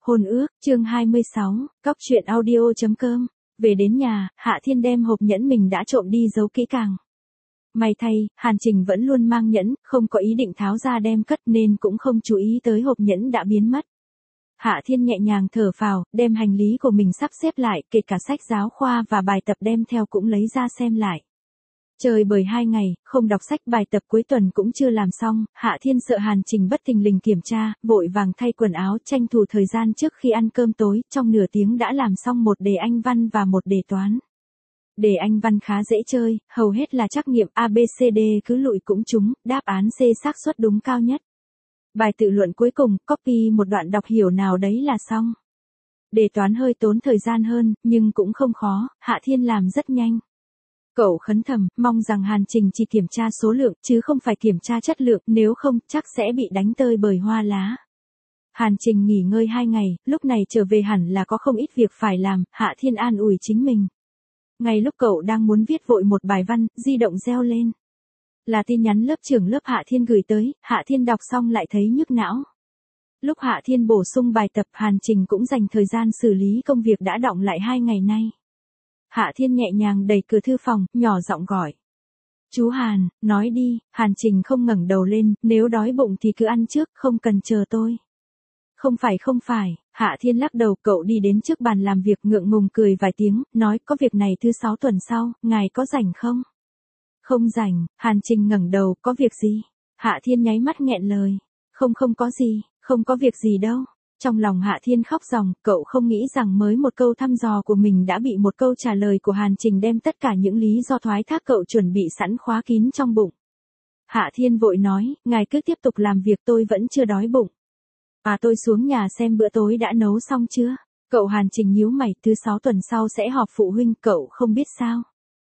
Hôn ước, chương 26, cóc truyện audio.com. Về đến nhà, Hạ Thiên đem hộp nhẫn mình đã trộm đi giấu kỹ càng. May thay, Hàn Trình vẫn luôn mang nhẫn, không có ý định tháo ra đem cất nên cũng không chú ý tới hộp nhẫn đã biến mất. Hạ Thiên nhẹ nhàng thở phào, đem hành lý của mình sắp xếp lại, kể cả sách giáo khoa và bài tập đem theo cũng lấy ra xem lại. Chơi bời 2 ngày, không đọc sách, bài tập cuối tuần cũng chưa làm xong, Hạ Thiên sợ Hàn Trình bất thình lình kiểm tra, vội vàng thay quần áo, tranh thủ thời gian trước khi ăn cơm tối, trong nửa tiếng đã làm xong một đề Anh văn và một đề toán. Đề Anh văn khá dễ chơi, hầu hết là trắc nghiệm ABCD cứ lụi cũng trúng, đáp án C xác suất đúng cao nhất. Bài tự luận cuối cùng, copy một đoạn đọc hiểu nào đấy là xong. Đề toán hơi tốn thời gian hơn, nhưng cũng không khó, Hạ Thiên làm rất nhanh. Cậu khấn thầm, mong rằng Hàn Trình chỉ kiểm tra số lượng, chứ không phải kiểm tra chất lượng, nếu không, chắc sẽ bị đánh tơi bời hoa lá. Hàn Trình nghỉ ngơi 2 ngày, lúc này trở về hẳn là có không ít việc phải làm, Hạ Thiên an ủi chính mình. Ngay lúc cậu đang muốn viết vội một bài văn, di động reo lên. Là tin nhắn lớp trưởng lớp Hạ Thiên gửi tới, Hạ Thiên đọc xong lại thấy nhức não. Lúc Hạ Thiên bổ sung bài tập, Hàn Trình cũng dành thời gian xử lý công việc đã đọng lại 2 ngày nay. Hạ Thiên nhẹ nhàng đẩy cửa thư phòng, nhỏ giọng gọi. Chú Hàn, nói đi, Hàn Trình không ngẩng đầu lên, nếu đói bụng thì cứ ăn trước, không cần chờ tôi. Không phải, Hạ Thiên lắc đầu, cậu đi đến trước bàn làm việc ngượng ngùng cười vài tiếng, nói có việc này thứ 6 tuần sau, ngài có rảnh không? Không rảnh, Hàn Trình ngẩng đầu, có việc gì? Hạ Thiên nháy mắt nghẹn lời. Không có gì, không có việc gì đâu. Trong lòng Hạ Thiên khóc ròng, cậu không nghĩ rằng mới một câu thăm dò của mình đã bị một câu trả lời của Hàn Trình đem tất cả những lý do thoái thác cậu chuẩn bị sẵn khóa kín trong bụng. Hạ Thiên vội nói, ngài cứ tiếp tục làm việc, tôi vẫn chưa đói bụng. Tôi xuống nhà xem bữa tối đã nấu xong chưa? Cậu Hàn Trình nhíu mày, thứ 6 tuần sau sẽ họp phụ huynh, cậu không biết sao?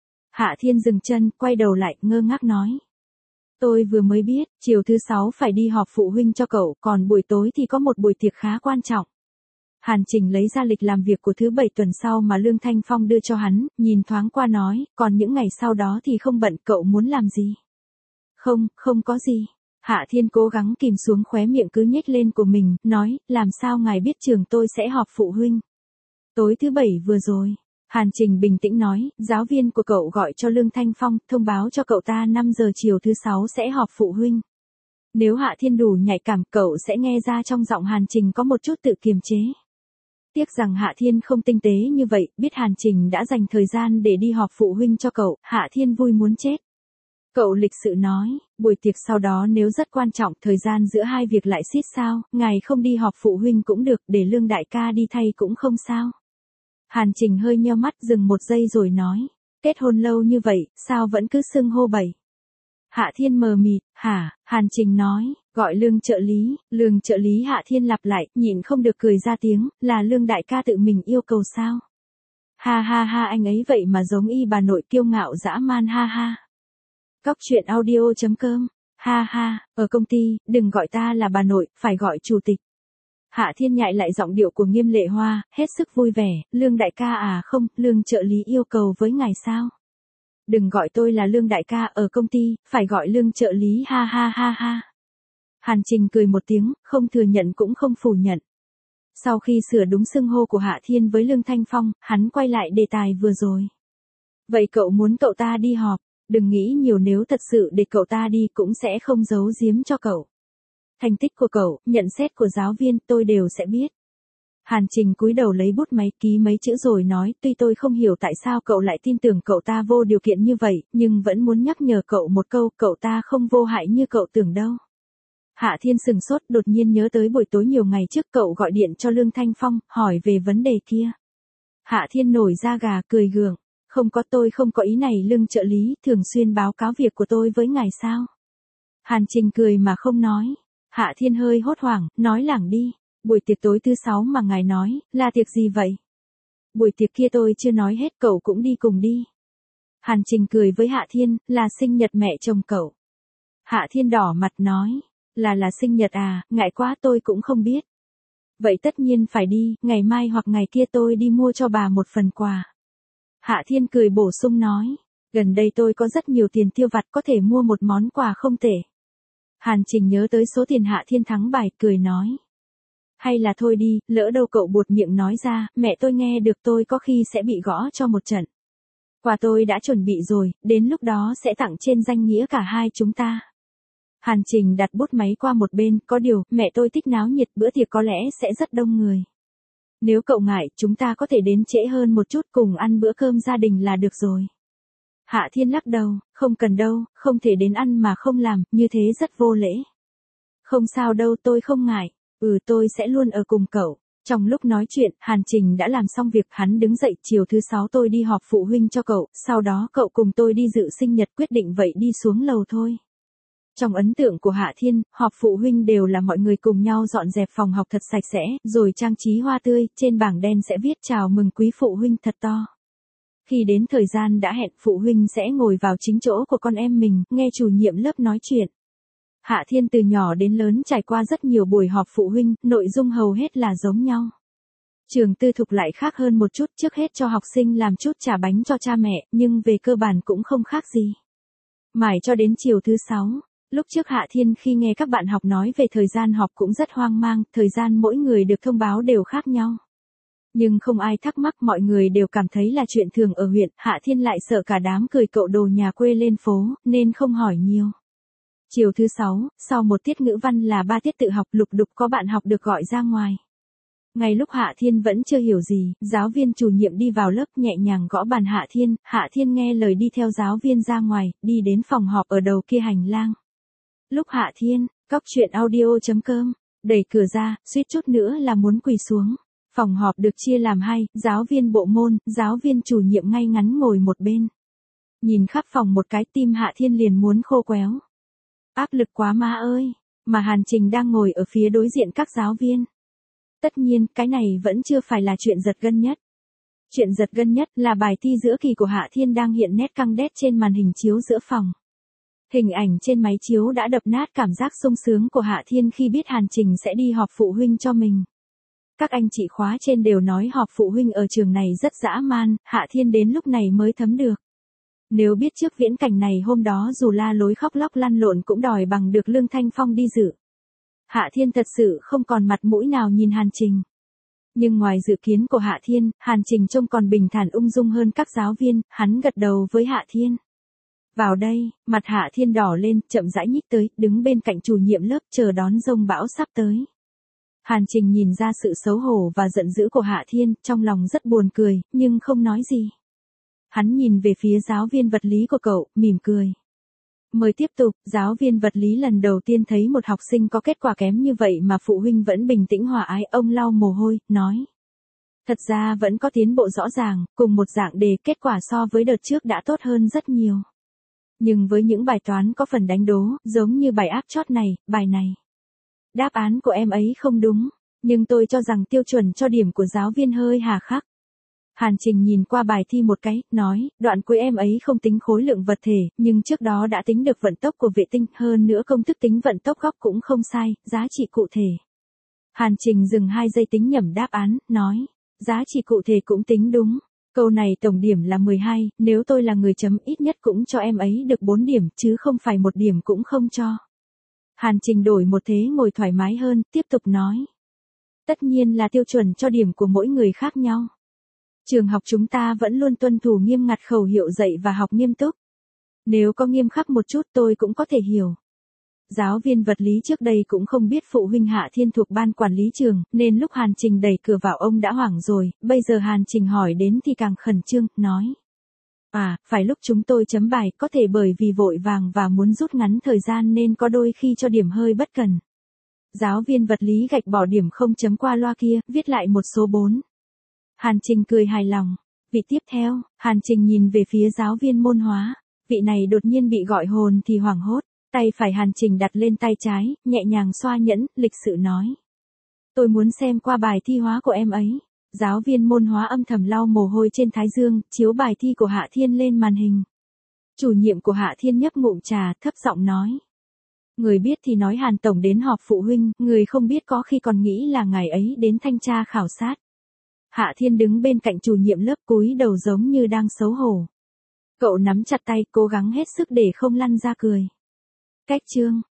Hạ Thiên dừng chân, quay đầu lại, ngơ ngác nói. Tôi vừa mới biết, chiều thứ 6 phải đi họp phụ huynh cho cậu, còn buổi tối thì có một buổi tiệc khá quan trọng. Hàn Trình lấy ra lịch làm việc của thứ 7 tuần sau mà Lương Thanh Phong đưa cho hắn, nhìn thoáng qua nói, còn những ngày sau đó thì không bận, cậu muốn làm gì? Không có gì. Hạ Thiên cố gắng kìm xuống khóe miệng cứ nhếch lên của mình, nói, làm sao ngài biết trường tôi sẽ họp phụ huynh? Tối thứ 7 vừa rồi. Hàn Trình bình tĩnh nói, giáo viên của cậu gọi cho Lương Thanh Phong, thông báo cho cậu ta 5 giờ chiều thứ 6 sẽ họp phụ huynh. Nếu Hạ Thiên đủ nhạy cảm, cậu sẽ nghe ra trong giọng Hàn Trình có một chút tự kiềm chế. Tiếc rằng Hạ Thiên không tinh tế như vậy, biết Hàn Trình đã dành thời gian để đi họp phụ huynh cho cậu, Hạ Thiên vui muốn chết. Cậu lịch sự nói, buổi tiệc sau đó nếu rất quan trọng, thời gian giữa hai việc lại xít sao, ngài không đi họp phụ huynh cũng được, để Lương đại ca đi thay cũng không sao. Hàn Trình hơi nheo mắt, dừng một giây rồi nói, kết hôn lâu như vậy, sao vẫn cứ xưng hô bảy? Hạ Thiên mờ mịt, hả? Hàn Trình nói, gọi Lương trợ lý Hạ Thiên lặp lại, nhịn không được cười ra tiếng, là Lương đại ca tự mình yêu cầu sao? Ha ha ha, anh ấy vậy mà giống y bà nội kiêu ngạo dã man, ha ha. Cóc truyện audio.com, ha ha, ở công ty, đừng gọi ta là bà nội, phải gọi chủ tịch. Hạ Thiên nhại lại giọng điệu của Nghiêm Lệ Hoa, hết sức vui vẻ, Lương đại ca à, không, Lương trợ lý yêu cầu với ngài sao? Đừng gọi tôi là Lương đại ca, ở công ty, phải gọi Lương trợ lý, ha ha ha ha. Hàn Trình cười một tiếng, không thừa nhận cũng không phủ nhận. Sau khi sửa đúng xưng hô của Hạ Thiên với Lương Thanh Phong, hắn quay lại đề tài vừa rồi. Vậy cậu muốn cậu ta đi họp, đừng nghĩ nhiều, nếu thật sự để cậu ta đi cũng sẽ không giấu giếm cho cậu. Thành tích của cậu, nhận xét của giáo viên, tôi đều sẽ biết. Hàn Trình cúi đầu lấy bút máy ký mấy chữ rồi nói, tuy tôi không hiểu tại sao cậu lại tin tưởng cậu ta vô điều kiện như vậy, nhưng vẫn muốn nhắc nhở cậu một câu, cậu ta không vô hại như cậu tưởng đâu. Hạ Thiên sừng sốt, đột nhiên nhớ tới buổi tối nhiều ngày trước cậu gọi điện cho Lương Thanh Phong, hỏi về vấn đề kia. Hạ Thiên nổi da gà, cười gượng. Tôi không có ý này, Lương trợ lý thường xuyên báo cáo việc của tôi với ngài sao? Hàn Trình cười mà không nói. Hạ Thiên hơi hốt hoảng, nói lảng đi. Buổi tiệc tối thứ 6 mà ngài nói, là tiệc gì vậy? Buổi tiệc kia tôi chưa nói hết, cậu cũng đi cùng đi. Hàn Trình cười với Hạ Thiên, là sinh nhật mẹ chồng cậu. Hạ Thiên đỏ mặt nói, là sinh nhật à, ngại quá, tôi cũng không biết. Vậy tất nhiên phải đi, ngày mai hoặc ngày kia tôi đi mua cho bà một phần quà. Hạ Thiên cười bổ sung nói, gần đây tôi có rất nhiều tiền tiêu vặt, có thể mua một món quà không tệ. Hàn Trình nhớ tới số tiền Hạ Thiên thắng bài, cười nói. Hay là thôi đi, lỡ đâu cậu buột miệng nói ra, mẹ tôi nghe được tôi có khi sẽ bị gõ cho một trận. Quà tôi đã chuẩn bị rồi, đến lúc đó sẽ tặng trên danh nghĩa cả hai chúng ta. Hàn Trình đặt bút máy qua một bên, có điều, mẹ tôi thích náo nhiệt, bữa tiệc có lẽ sẽ rất đông người. Nếu cậu ngại, chúng ta có thể đến trễ hơn một chút cùng ăn bữa cơm gia đình là được rồi. Hạ Thiên lắc đầu, không cần đâu, không thể đến ăn mà không làm, như thế rất vô lễ. Không sao đâu, tôi không ngại, tôi sẽ luôn ở cùng cậu. Trong lúc nói chuyện, Hàn Trình đã làm xong việc, hắn đứng dậy, chiều thứ 6 tôi đi họp phụ huynh cho cậu, sau đó cậu cùng tôi đi dự sinh nhật, quyết định vậy đi xuống lầu thôi. Trong ấn tượng của Hạ Thiên, họp phụ huynh đều là mọi người cùng nhau dọn dẹp phòng học thật sạch sẽ, rồi trang trí hoa tươi, trên bảng đen sẽ viết chào mừng quý phụ huynh thật to. Khi đến thời gian đã hẹn, phụ huynh sẽ ngồi vào chính chỗ của con em mình, nghe chủ nhiệm lớp nói chuyện. Hạ Thiên từ nhỏ đến lớn trải qua rất nhiều buổi họp phụ huynh, nội dung hầu hết là giống nhau. Trường tư thục lại khác hơn một chút, trước hết cho học sinh làm chút trà bánh cho cha mẹ, nhưng về cơ bản cũng không khác gì. Mãi cho đến chiều thứ 6, lúc trước Hạ Thiên khi nghe các bạn học nói về thời gian họp cũng rất hoang mang, thời gian mỗi người được thông báo đều khác nhau. Nhưng không ai thắc mắc, mọi người đều cảm thấy là chuyện thường ở huyện, Hạ Thiên lại sợ cả đám cười cậu đồ nhà quê lên phố, nên không hỏi nhiều. Chiều thứ 6, sau một tiết ngữ văn là 3 tiết tự học, lục đục có bạn học được gọi ra ngoài. Ngay lúc Hạ Thiên vẫn chưa hiểu gì, giáo viên chủ nhiệm đi vào lớp nhẹ nhàng gõ bàn Hạ Thiên nghe lời đi theo giáo viên ra ngoài, đi đến phòng họp ở đầu kia hành lang. Lúc Hạ Thiên, cóc truyện audio.com, đẩy cửa ra, suýt chút nữa là muốn quỳ xuống. Phòng họp được chia làm hai, giáo viên bộ môn, giáo viên chủ nhiệm ngay ngắn ngồi một bên. Nhìn khắp phòng một cái, tim Hạ Thiên liền muốn khô quéo. Áp lực quá má ơi, mà Hàn Trình đang ngồi ở phía đối diện các giáo viên. Tất nhiên, cái này vẫn chưa phải là chuyện giật gân nhất. Chuyện giật gân nhất là bài thi giữa kỳ của Hạ Thiên đang hiện nét căng đét trên màn hình chiếu giữa phòng. Hình ảnh trên máy chiếu đã đập nát cảm giác sung sướng của Hạ Thiên khi biết Hàn Trình sẽ đi họp phụ huynh cho mình. Các anh chị khóa trên đều nói họp phụ huynh ở trường này rất dã man, Hạ Thiên đến lúc này mới thấm được. Nếu biết trước viễn cảnh này hôm đó dù la lối khóc lóc lăn lộn cũng đòi bằng được Lương Thanh Phong đi dự. Hạ Thiên thật sự không còn mặt mũi nào nhìn Hàn Trình. Nhưng ngoài dự kiến của Hạ Thiên, Hàn Trình trông còn bình thản ung dung hơn các giáo viên, hắn gật đầu với Hạ Thiên. Vào đây, mặt Hạ Thiên đỏ lên, chậm rãi nhích tới, đứng bên cạnh chủ nhiệm lớp chờ đón dông bão sắp tới. Hàn Trình nhìn ra sự xấu hổ và giận dữ của Hạ Thiên, trong lòng rất buồn cười, nhưng không nói gì. Hắn nhìn về phía giáo viên vật lý của cậu, mỉm cười. Mời tiếp tục, giáo viên vật lý lần đầu tiên thấy một học sinh có kết quả kém như vậy mà phụ huynh vẫn bình tĩnh hòa ái, ông lau mồ hôi, nói. Thật ra vẫn có tiến bộ rõ ràng, cùng một dạng đề, kết quả so với đợt trước đã tốt hơn rất nhiều. Nhưng với những bài toán có phần đánh đố, giống như bài áp chót này, bài này. Đáp án của em ấy không đúng, nhưng tôi cho rằng tiêu chuẩn cho điểm của giáo viên hơi hà khắc. Hàn Trình nhìn qua bài thi một cái, nói, đoạn cuối em ấy không tính khối lượng vật thể, nhưng trước đó đã tính được vận tốc của vệ tinh, hơn nữa công thức tính vận tốc góc cũng không sai, giá trị cụ thể. Hàn Trình dừng 2 giây tính nhẩm đáp án, nói, giá trị cụ thể cũng tính đúng. Câu này tổng điểm là 12, nếu tôi là người chấm ít nhất cũng cho em ấy được 4 điểm, chứ không phải 1 điểm cũng không cho. Hàn Trình đổi một thế ngồi thoải mái hơn, tiếp tục nói. Tất nhiên là tiêu chuẩn cho điểm của mỗi người khác nhau. Trường học chúng ta vẫn luôn tuân thủ nghiêm ngặt khẩu hiệu dạy và học nghiêm túc. Nếu có nghiêm khắc một chút tôi cũng có thể hiểu. Giáo viên vật lý trước đây cũng không biết phụ huynh Hạ Thiên thuộc ban quản lý trường, nên lúc Hàn Trình đẩy cửa vào ông đã hoảng rồi, bây giờ Hàn Trình hỏi đến thì càng khẩn trương, nói. Phải lúc chúng tôi chấm bài, có thể bởi vì vội vàng và muốn rút ngắn thời gian nên có đôi khi cho điểm hơi bất cần. Giáo viên vật lý gạch bỏ điểm không chấm qua loa kia, viết lại một số 4. Hàn Trình cười hài lòng. Vị tiếp theo, Hàn Trình nhìn về phía giáo viên môn hóa. Vị này đột nhiên bị gọi hồn thì hoảng hốt. Tay phải Hàn Trình đặt lên tay trái, nhẹ nhàng xoa nhẫn, lịch sự nói. Tôi muốn xem qua bài thi hóa của em ấy. Giáo viên môn hóa âm thầm lau mồ hôi trên thái dương, chiếu bài thi của Hạ Thiên lên màn hình. Chủ nhiệm của Hạ Thiên nhấp ngụm trà, thấp giọng nói. Người biết thì nói Hàn Tổng đến họp phụ huynh, người không biết có khi còn nghĩ là ngày ấy đến thanh tra khảo sát. Hạ Thiên đứng bên cạnh chủ nhiệm lớp cúi đầu giống như đang xấu hổ. Cậu nắm chặt tay, cố gắng hết sức để không lăn ra cười. Cách chương.